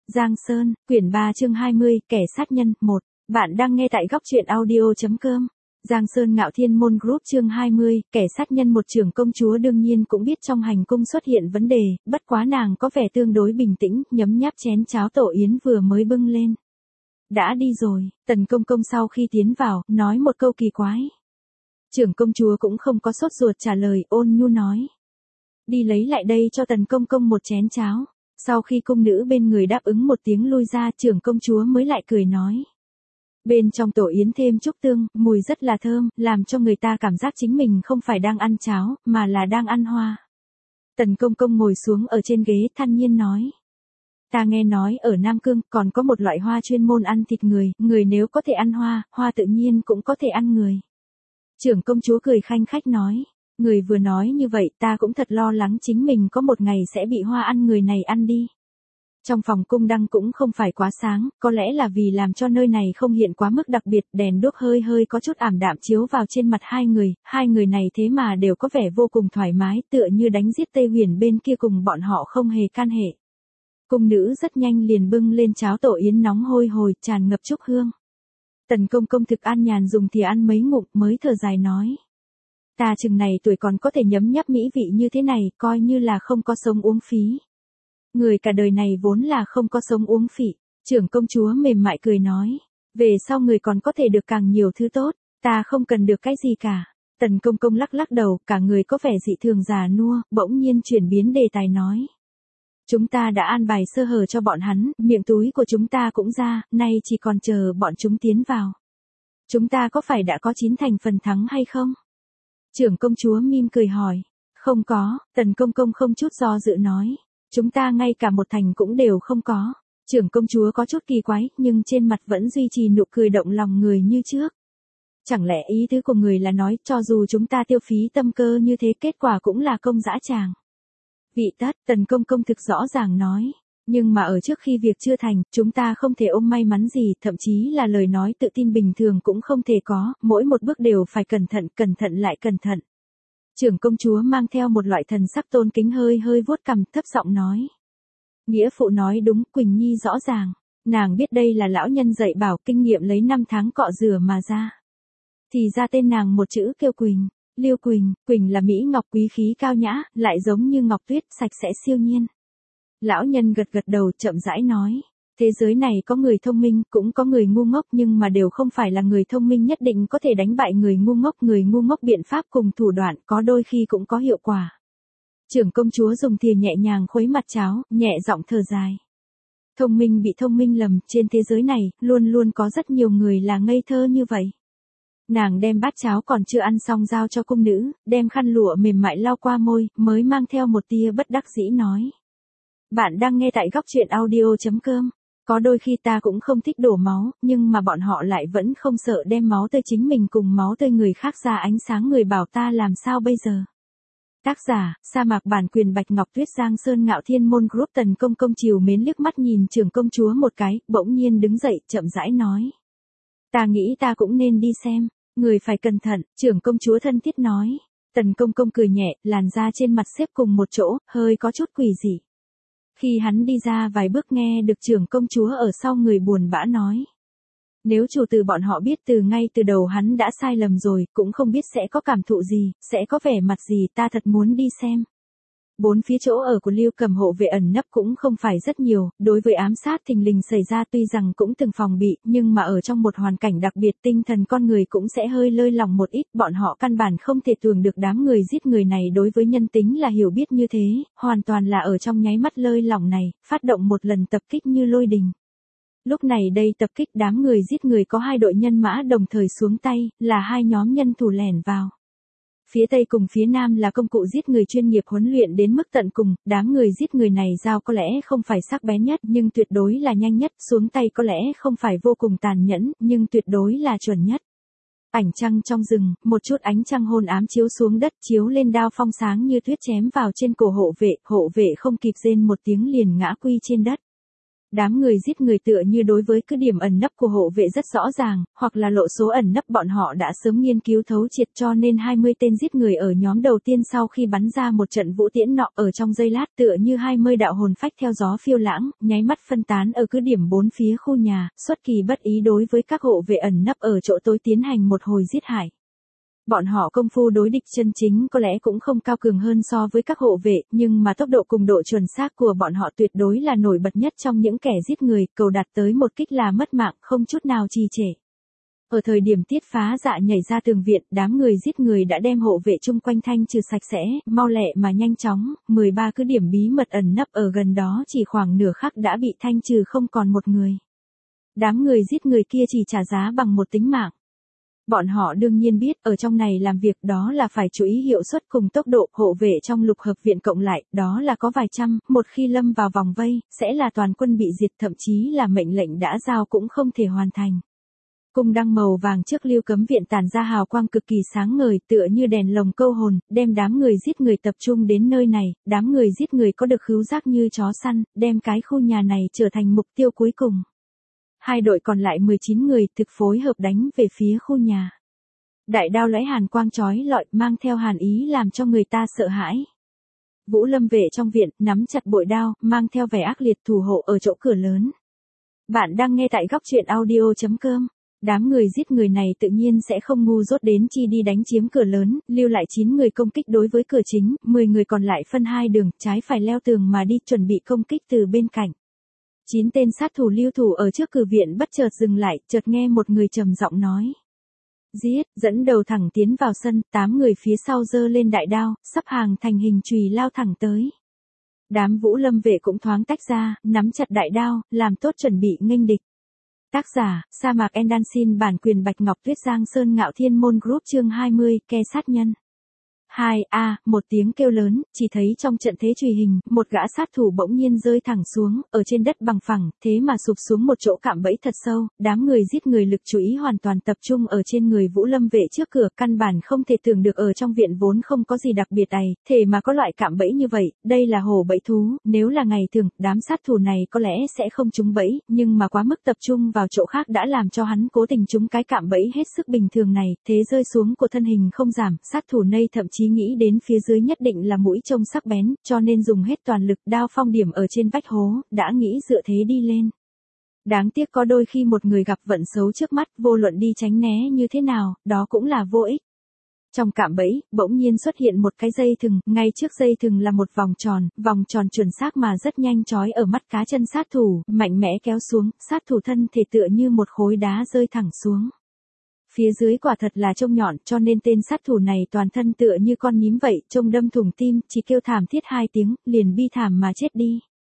Giang Sơn, quyển 3 chương 20, kẻ sát nhân, 1. Bạn đang nghe tại góc truyện audio.com. Giang Sơn Ngạo Thiên Môn Group chương 20, kẻ sát nhân. Một trưởng công chúa đương nhiên cũng biết trong hành cung xuất hiện vấn đề, bất quá nàng có vẻ tương đối bình tĩnh, nhấm nháp chén cháo tổ yến vừa mới bưng lên. Đã đi rồi, Tần Công Công sau khi tiến vào, nói một câu kỳ quái. Trưởng công chúa cũng không có sốt ruột trả lời, ôn nhu nói. Đi lấy lại đây cho Tần Công Công một chén cháo. Sau khi cung nữ bên người đáp ứng một tiếng lui ra, trưởng công chúa mới lại cười nói. Bên trong tổ yến thêm chút tương, mùi rất là thơm, làm cho người ta cảm giác chính mình không phải đang ăn cháo, mà là đang ăn hoa. Tần Công Công ngồi xuống ở trên ghế thản nhiên nói. Ta nghe nói ở Nam Cương còn có một loại hoa chuyên môn ăn thịt người, người nếu có thể ăn hoa, hoa tự nhiên cũng có thể ăn người. Trưởng công chúa cười khanh khách nói. Người vừa nói như vậy ta cũng thật lo lắng chính mình có một ngày sẽ bị hoa ăn người này ăn đi. Trong phòng cung đăng cũng không phải quá sáng, có lẽ là vì làm cho nơi này không hiện quá mức đặc biệt, đèn đuốc hơi hơi có chút ảm đạm chiếu vào trên mặt hai người này thế mà đều có vẻ vô cùng thoải mái, tựa như đánh giết Tây Huyền bên kia cùng bọn họ không hề can hệ. Cung nữ rất nhanh liền bưng lên cháo tổ yến nóng hôi hổi, tràn ngập trúc hương. Tần Công Công thực an nhàn dùng thìa ăn mấy ngụm mới thở dài nói. Ta chừng này tuổi còn có thể nhấm nháp mỹ vị như thế này, coi như là không có sống uống phí. Người cả đời này vốn là không có sống uống phí. Trưởng công chúa mềm mại cười nói. Về sau người còn có thể được càng nhiều thứ tốt, ta không cần được cái gì cả. Tần Công Công lắc lắc đầu, cả người có vẻ dị thường già nua, bỗng nhiên chuyển biến đề tài nói. Chúng ta đã an bài sơ hở cho bọn hắn, miệng túi của chúng ta cũng ra, nay chỉ còn chờ bọn chúng tiến vào. Chúng ta có phải đã có 9 thành phần thắng hay không? Trưởng công chúa mỉm cười hỏi. Không có, Tần Công Công không chút do dự nói. Chúng ta ngay cả 1 thành cũng đều không có. Trưởng công chúa có chút kỳ quái, nhưng trên mặt vẫn duy trì nụ cười động lòng người như trước. Chẳng lẽ ý tứ của người là nói, cho dù chúng ta tiêu phí tâm cơ như thế kết quả cũng là công dã tràng. Vị tất, Tần Công Công thực rõ ràng nói. Nhưng mà ở trước khi việc chưa thành, chúng ta không thể ôm may mắn gì, thậm chí là lời nói tự tin bình thường cũng không thể có, mỗi một bước đều phải cẩn thận lại cẩn thận. Trưởng công chúa mang theo một loại thần sắc tôn kính hơi hơi vuốt cằm thấp giọng nói. Nghĩa phụ nói đúng, Quỳnh Nhi rõ ràng. Nàng biết đây là lão nhân dạy bảo kinh nghiệm lấy 5 tháng cọ rửa mà ra. Thì ra tên nàng một chữ kêu Quỳnh. Liêu Quỳnh, Quỳnh là mỹ ngọc quý khí cao nhã, lại giống như ngọc tuyết, sạch sẽ siêu nhiên. Lão nhân gật đầu chậm rãi nói. Thế giới này có người thông minh, cũng có người ngu ngốc, nhưng mà đều không phải là người thông minh nhất định có thể đánh bại người ngu ngốc biện pháp cùng thủ đoạn có đôi khi cũng có hiệu quả. Trưởng công chúa dùng thìa nhẹ nhàng khuấy mặt cháo, nhẹ giọng thở dài. Thông minh bị thông minh lầm, trên thế giới này, luôn luôn có rất nhiều người là ngây thơ như vậy. Nàng đem bát cháo còn chưa ăn xong giao cho cung nữ, đem khăn lụa mềm mại lau qua môi, mới mang theo một tia bất đắc dĩ nói. Bạn đang nghe tại góc truyện audio.com. Có đôi khi ta cũng không thích đổ máu, nhưng mà bọn họ lại vẫn không sợ đem máu tươi chính mình cùng máu tươi người khác ra ánh sáng, người bảo ta làm sao bây giờ. Tác giả, sa mạc bản quyền Bạch Ngọc Tuyết. Giang Sơn Ngạo Thiên Môn Group. Tần Công Công chiều mến liếc mắt nhìn trưởng công chúa một cái, bỗng nhiên đứng dậy, chậm rãi nói. Ta nghĩ ta cũng nên đi xem, người phải cẩn thận, trưởng công chúa thân thiết nói. Tần Công Công cười nhẹ, làn da trên mặt xếp cùng một chỗ, hơi có chút quỷ dị. Khi hắn đi ra vài bước nghe được trưởng công chúa ở sau người buồn bã nói. Nếu chủ tử bọn họ biết từ ngay từ đầu hắn đã sai lầm rồi, cũng không biết sẽ có cảm thụ gì, sẽ có vẻ mặt gì, ta thật muốn đi xem. Bốn phía chỗ ở của Lưu Cầm hộ vệ ẩn nấp cũng không phải rất nhiều, đối với ám sát thình lình xảy ra tuy rằng cũng từng phòng bị, nhưng mà ở trong một hoàn cảnh đặc biệt tinh thần con người cũng sẽ hơi lơi lỏng một ít, bọn họ căn bản không thể tưởng được đám người giết người này đối với nhân tính là hiểu biết như thế, hoàn toàn là ở trong nháy mắt lơi lỏng này, phát động một lần tập kích như lôi đình. Lúc này đây tập kích đám người giết người có 2 đội nhân mã đồng thời xuống tay, là 2 nhóm nhân thủ lẻn vào. Phía Tây cùng phía Nam là công cụ giết người chuyên nghiệp huấn luyện đến mức tận cùng, đám người giết người này dao có lẽ không phải sắc bén nhất nhưng tuyệt đối là nhanh nhất, xuống tay có lẽ không phải vô cùng tàn nhẫn, nhưng tuyệt đối là chuẩn nhất. Ảnh trăng trong rừng, một chút ánh trăng hôn ám chiếu xuống đất, chiếu lên đao phong sáng như tuyết chém vào trên cổ hộ vệ không kịp rên một tiếng liền ngã quy trên đất. Đám người giết người tựa như đối với cứ điểm ẩn nấp của hộ vệ rất rõ ràng, hoặc là lộ số ẩn nấp bọn họ đã sớm nghiên cứu thấu triệt, cho nên 20 tên giết người ở nhóm đầu tiên sau khi bắn ra một trận vũ tiễn nọ ở trong giây lát tựa như 20 đạo hồn phách theo gió phiêu lãng, nháy mắt phân tán ở cứ điểm bốn phía khu nhà, xuất kỳ bất ý đối với các hộ vệ ẩn nấp ở chỗ tối tiến hành một hồi giết hại. Bọn họ công phu đối địch chân chính có lẽ cũng không cao cường hơn so với các hộ vệ, nhưng mà tốc độ cùng độ chuẩn xác của bọn họ tuyệt đối là nổi bật nhất trong những kẻ giết người, cầu đạt tới một kích là mất mạng, không chút nào trì trệ. Ở thời điểm Tiết Phá Dạ nhảy ra tường viện, đám người giết người đã đem hộ vệ chung quanh thanh trừ sạch sẽ, mau lẹ mà nhanh chóng, 13 cứ điểm bí mật ẩn nấp ở gần đó chỉ khoảng nửa khắc đã bị thanh trừ không còn một người. Đám người giết người kia chỉ trả giá bằng một tính mạng. Bọn họ đương nhiên biết, ở trong này làm việc đó là phải chú ý hiệu suất cùng tốc độ, hộ vệ trong lục hợp viện cộng lại, đó là có vài trăm, một khi lâm vào vòng vây, sẽ là toàn quân bị diệt, thậm chí là mệnh lệnh đã giao cũng không thể hoàn thành. Cung đăng màu vàng trước Lưu Cấm Viện tản ra hào quang cực kỳ sáng ngời, tựa như đèn lồng câu hồn, đem đám người giết người tập trung đến nơi này, đám người giết người có được khứu giác như chó săn, đem cái khu nhà này trở thành mục tiêu cuối cùng. Hai đội còn lại 19 người thực phối hợp đánh về phía khu nhà. Đại đao lóe hàn quang chói lọi, mang theo hàn ý làm cho người ta sợ hãi. Vũ Lâm vệ trong viện, nắm chặt bội đao, mang theo vẻ ác liệt thủ hộ ở chỗ cửa lớn. Bạn đang nghe tại góc truyện audio.com. Đám người giết người này tự nhiên sẽ không ngu dốt đến chi đi đánh chiếm cửa lớn, lưu lại 9 người công kích đối với cửa chính, 10 người còn lại phân hai đường, trái phải leo tường mà đi, chuẩn bị công kích từ bên cạnh. 9 tên sát thủ lưu thủ ở trước cửa viện bất chợt dừng lại, chợt nghe một người trầm giọng nói. Giết, dẫn đầu thẳng tiến vào sân, 8 người phía sau giơ lên đại đao, sắp hàng thành hình chùy lao thẳng tới. Đám Vũ Lâm vệ cũng thoáng tách ra, nắm chặt đại đao, làm tốt chuẩn bị nghênh địch. Tác giả, Sa Mạc Endansin, bản quyền Bạch Ngọc Tuyết, Giang Sơn Ngạo Thiên Môn Group, chương 20, Ke sát nhân. 2A, một tiếng kêu lớn, chỉ thấy trong trận thế chùy hình, một gã sát thủ bỗng nhiên rơi thẳng xuống, ở trên đất bằng phẳng, thế mà sụp xuống một chỗ cạm bẫy thật sâu, đám người giết người lực chú ý hoàn toàn tập trung ở trên người Vũ Lâm vệ trước cửa, căn bản không thể tưởng được ở trong viện vốn không có gì đặc biệt này, thể mà có loại cạm bẫy như vậy, đây là hổ bẫy thú, nếu là ngày thường, đám sát thủ này có lẽ sẽ không trúng bẫy, nhưng mà quá mức tập trung vào chỗ khác đã làm cho hắn cố tình trúng cái cạm bẫy hết sức bình thường này, thế rơi xuống của thân hình không giảm, sát thủ này thậm chí nghĩ đến phía dưới nhất định là mũi trông sắc bén, cho nên dùng hết toàn lực, đao phong điểm ở trên vách hố, đã nghĩ dựa thế đi lên. Đáng tiếc có đôi khi một người gặp vận xấu trước mắt, vô luận đi tránh né như thế nào, đó cũng là vô ích. Trong cạm bẫy, bỗng nhiên xuất hiện một cái dây thừng, ngay trước dây thừng là một vòng tròn chuẩn xác mà rất nhanh chói ở mắt cá chân sát thủ, mạnh mẽ kéo xuống, sát thủ thân thể tựa như một khối đá rơi thẳng xuống. Phía dưới quả thật là trông nhọn, cho nên tên sát thủ này toàn thân tựa như con nhím vậy, trông đâm thủng tim, chỉ kêu thảm thiết 2 tiếng, liền bi thảm mà chết đi.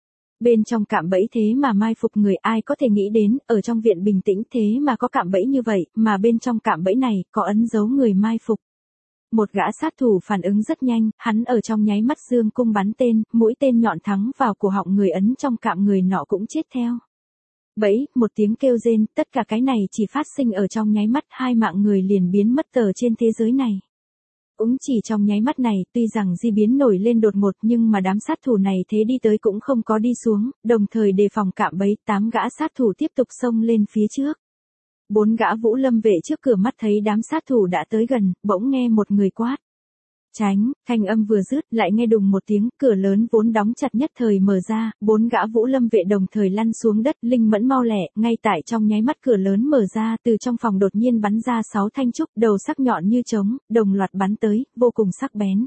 Bên trong cạm bẫy thế mà mai phục người, ai có thể nghĩ đến, ở trong viện bình tĩnh thế mà có cạm bẫy như vậy, mà bên trong cạm bẫy này, có ấn dấu người mai phục. Một gã sát thủ phản ứng rất nhanh, hắn ở trong nháy mắt dương cung bắn tên, mũi tên nhọn thắng vào cổ họng người ấn trong cạm người nọ cũng chết theo. Bẫy, một tiếng kêu rên, tất cả cái này chỉ phát sinh ở trong nháy mắt, 2 mạng người liền biến mất tờ trên thế giới này. Chỉ trong nháy mắt này, tuy rằng di biến nổi lên đột ngột nhưng mà đám sát thủ này thế đi tới cũng không có đi xuống, đồng thời đề phòng cạm bẫy, 8 gã sát thủ tiếp tục xông lên phía trước. 4 gã Vũ Lâm vệ trước cửa mắt thấy đám sát thủ đã tới gần, bỗng nghe một người quát. Tránh, thanh âm vừa dứt, lại nghe đùng một tiếng, cửa lớn vốn đóng chặt nhất thời mở ra, 4 gã Vũ Lâm vệ đồng thời lăn xuống đất, linh mẫn mau lẹ, ngay tại trong nháy mắt cửa lớn mở ra, từ trong phòng đột nhiên bắn ra 6 thanh trúc, đầu sắc nhọn như trống, đồng loạt bắn tới, vô cùng sắc bén.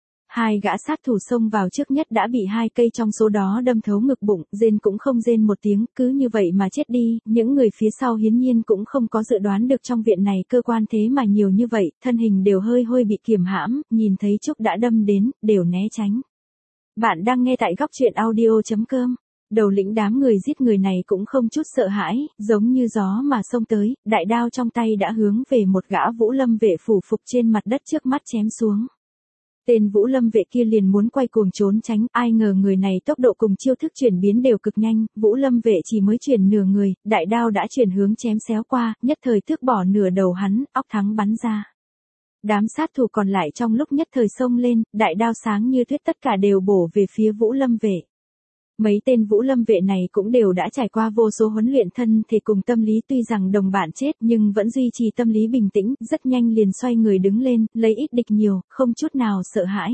2 gã sát thủ xông vào trước nhất đã bị 2 cây trong số đó đâm thấu ngực bụng, rên cũng không rên một tiếng, cứ như vậy mà chết đi, những người phía sau hiển nhiên cũng không có dự đoán được trong viện này cơ quan thế mà nhiều như vậy, thân hình đều hơi bị kiềm hãm, nhìn thấy Trúc đã đâm đến, đều né tránh. Bạn đang nghe tại góc truyện audio.com. Đầu lĩnh đám người giết người này cũng không chút sợ hãi, giống như gió mà xông tới, đại đao trong tay đã hướng về một gã Vũ Lâm vệ phủ phục trên mặt đất trước mắt chém xuống. Tên Vũ Lâm vệ kia liền muốn quay cuồng trốn tránh, ai ngờ người này tốc độ cùng chiêu thức chuyển biến đều cực nhanh, Vũ Lâm vệ chỉ mới chuyển nửa người, đại đao đã chuyển hướng chém xéo qua, nhất thời tước bỏ nửa đầu hắn, óc thắng bắn ra. Đám sát thủ còn lại trong lúc nhất thời xông lên, đại đao sáng như tuyết tất cả đều bổ về phía Vũ Lâm vệ. Mấy tên Vũ Lâm vệ này cũng đều đã trải qua vô số huấn luyện thân thể cùng tâm lý, tuy rằng đồng bạn chết nhưng vẫn duy trì tâm lý bình tĩnh, rất nhanh liền xoay người đứng lên, lấy ít địch nhiều, không chút nào sợ hãi.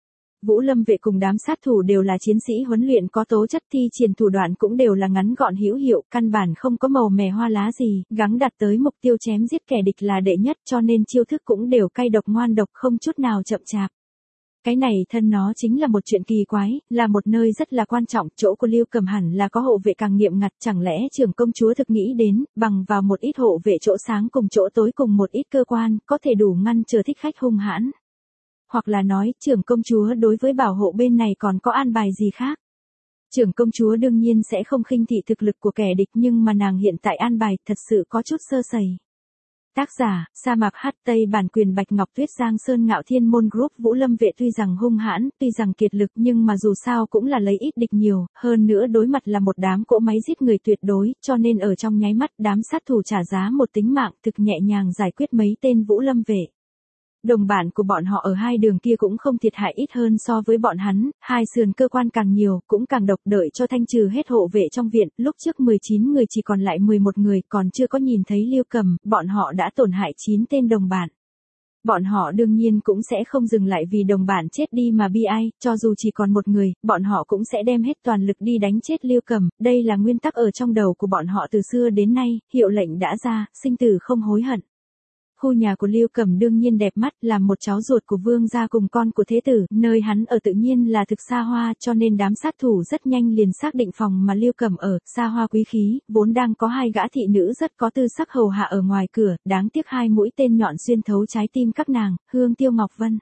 Vũ Lâm vệ cùng đám sát thủ đều là chiến sĩ huấn luyện có tố chất, thi triển thủ đoạn cũng đều là ngắn gọn hữu hiệu, căn bản không có màu mè hoa lá gì, gắng đạt tới mục tiêu chém giết kẻ địch là đệ nhất, cho nên chiêu thức cũng đều cay độc ngoan độc, không chút nào chậm chạp. Cái này thân nó chính là một chuyện kỳ quái, là một nơi rất là quan trọng, chỗ của Lưu Cầm hẳn là có hộ vệ càng nghiêm ngặt, chẳng lẽ trưởng công chúa thực nghĩ đến, bằng vào một ít hộ vệ chỗ sáng cùng chỗ tối cùng một ít cơ quan, có thể đủ ngăn chờ thích khách hung hãn. Hoặc là nói, trưởng công chúa đối với bảo hộ bên này còn có an bài gì khác. Trưởng công chúa đương nhiên sẽ không khinh thị thực lực của kẻ địch, nhưng mà nàng hiện tại an bài thật sự có chút sơ sẩy. Tác giả, Sa Mạc Hát Tây, bản quyền Bạch Ngọc Tuyết, Giang Sơn Ngạo Thiên Môn Group. Vũ Lâm vệ tuy rằng hung hãn, tuy rằng kiệt lực, nhưng mà dù sao cũng là lấy ít địch nhiều, hơn nữa đối mặt là một đám cỗ máy giết người tuyệt đối, cho nên ở trong nháy mắt đám sát thủ trả giá một tính mạng, thực nhẹ nhàng giải quyết mấy tên Vũ Lâm vệ. Đồng bạn của bọn họ ở hai đường kia cũng không thiệt hại ít hơn so với bọn hắn, hai sườn cơ quan càng nhiều, cũng càng độc, đợi cho thanh trừ hết hộ vệ trong viện, lúc trước 19 người chỉ còn lại 11 người, còn chưa có nhìn thấy Lưu Cầm, bọn họ đã tổn hại 9 tên đồng bạn. Bọn họ đương nhiên cũng sẽ không dừng lại vì đồng bạn chết đi mà bi ai, cho dù chỉ còn một người, bọn họ cũng sẽ đem hết toàn lực đi đánh chết Lưu Cầm, đây là nguyên tắc ở trong đầu của bọn họ từ xưa đến nay, hiệu lệnh đã ra, sinh tử không hối hận. Khu nhà của Lưu Cầm đương nhiên đẹp mắt, là một cháu ruột của vương gia cùng con của thế tử, nơi hắn ở tự nhiên là thực xa hoa, cho nên đám sát thủ rất nhanh liền xác định phòng mà Lưu Cầm ở, xa hoa quý khí, vốn đang có hai gã thị nữ rất có tư sắc hầu hạ ở ngoài cửa, đáng tiếc hai mũi tên nhọn xuyên thấu trái tim các nàng, Hương Tiêu Ngọc Vân.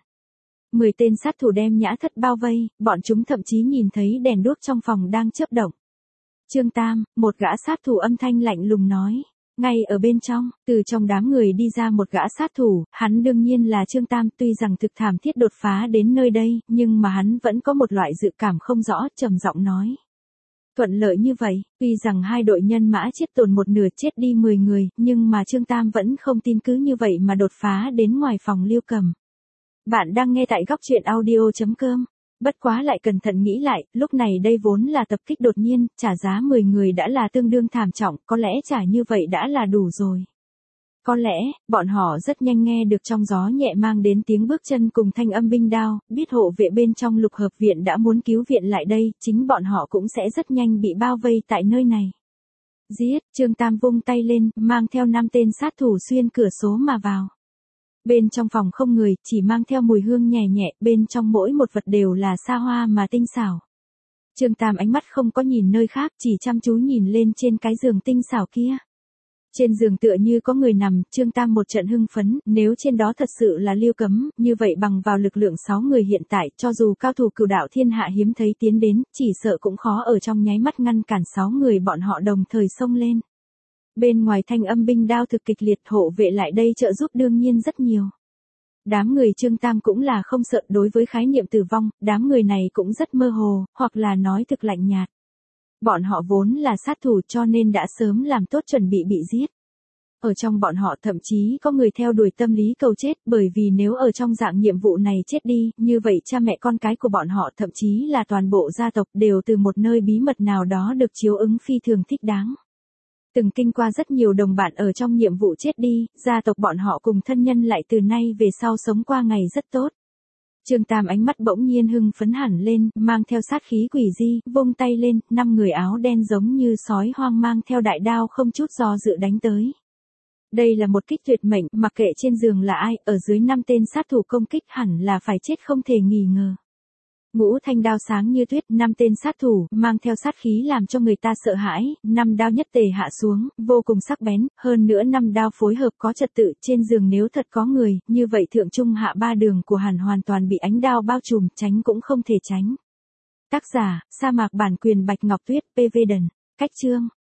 10 tên sát thủ đem Nhã Thất bao vây, bọn chúng thậm chí nhìn thấy đèn đuốc trong phòng đang chớp động. Trương Tam, một gã sát thủ âm thanh lạnh lùng nói. Ngay ở bên trong, từ trong đám người đi ra một gã sát thủ, hắn đương nhiên là Trương Tam, tuy rằng thực thảm thiết đột phá đến nơi đây, nhưng mà hắn vẫn có một loại dự cảm không rõ, trầm giọng nói. Thuận lợi như vậy, tuy rằng hai đội nhân mã chết tồn một nửa, chết đi 10 người, nhưng mà Trương Tam vẫn không tin cứ như vậy mà đột phá đến ngoài phòng Lưu Cầm. Bạn đang nghe tại góc truyện audio.com. Bất quá lại cẩn thận nghĩ lại, lúc này đây vốn là tập kích đột nhiên, trả giá 10 người đã là tương đương thảm trọng, có lẽ trả như vậy đã là đủ rồi. Có lẽ, bọn họ rất nhanh nghe được trong gió nhẹ mang đến tiếng bước chân cùng thanh âm binh đao, biết hộ vệ bên trong Lục Hợp viện đã muốn cứu viện lại đây, chính bọn họ cũng sẽ rất nhanh bị bao vây tại nơi này. Giết, Trương Tam vung tay lên, mang theo 5 tên sát thủ xuyên cửa sổ mà vào. Bên trong phòng không người, chỉ mang theo mùi hương nhẹ nhẹ, bên trong mỗi một vật đều là xa hoa mà tinh xảo. Trương Tam ánh mắt không có nhìn nơi khác, chỉ chăm chú nhìn lên trên cái giường tinh xảo kia. Trên giường tựa như có người nằm, Trương Tam một trận hưng phấn, nếu trên đó thật sự là Lưu Cấm, như vậy bằng vào lực lượng 6 người hiện tại, cho dù cao thủ cửu đạo thiên hạ hiếm thấy tiến đến, chỉ sợ cũng khó ở trong nháy mắt ngăn cản 6 người bọn họ đồng thời xông lên. Bên ngoài thanh âm binh đao thực kịch liệt, hộ vệ lại đây trợ giúp đương nhiên rất nhiều. Đám người Trương Tam cũng là không sợ, đối với khái niệm tử vong, đám người này cũng rất mơ hồ, hoặc là nói thực lạnh nhạt. Bọn họ vốn là sát thủ cho nên đã sớm làm tốt chuẩn bị giết. Ở trong bọn họ thậm chí có người theo đuổi tâm lý cầu chết, bởi vì nếu ở trong dạng nhiệm vụ này chết đi, như vậy cha mẹ con cái của bọn họ thậm chí là toàn bộ gia tộc đều từ một nơi bí mật nào đó được chiếu ứng phi thường thích đáng. Từng kinh qua rất nhiều đồng bạn ở trong nhiệm vụ chết đi, gia tộc bọn họ cùng thân nhân lại từ nay về sau sống qua ngày rất tốt. Trương Tam ánh mắt bỗng nhiên hưng phấn hẳn lên, mang theo sát khí quỷ di, vung tay lên, 5 người áo đen giống như sói hoang mang theo đại đao không chút do dự đánh tới. Đây là một kích tuyệt mệnh, mặc kệ trên giường là ai, ở dưới 5 tên sát thủ công kích hẳn là phải chết không thể nghi ngờ. Ngũ thanh đao sáng như tuyết, 5 tên sát thủ, mang theo sát khí làm cho người ta sợ hãi, 5 đao nhất tề hạ xuống, vô cùng sắc bén, hơn nữa 5 đao phối hợp có trật tự, trên giường nếu thật có người, như vậy thượng trung hạ 3 đường của hắn hoàn toàn bị ánh đao bao trùm, tránh cũng không thể tránh. Tác giả, Sa Mạc, bản quyền Bạch Ngọc Tuyết, PV Đần, cách chương.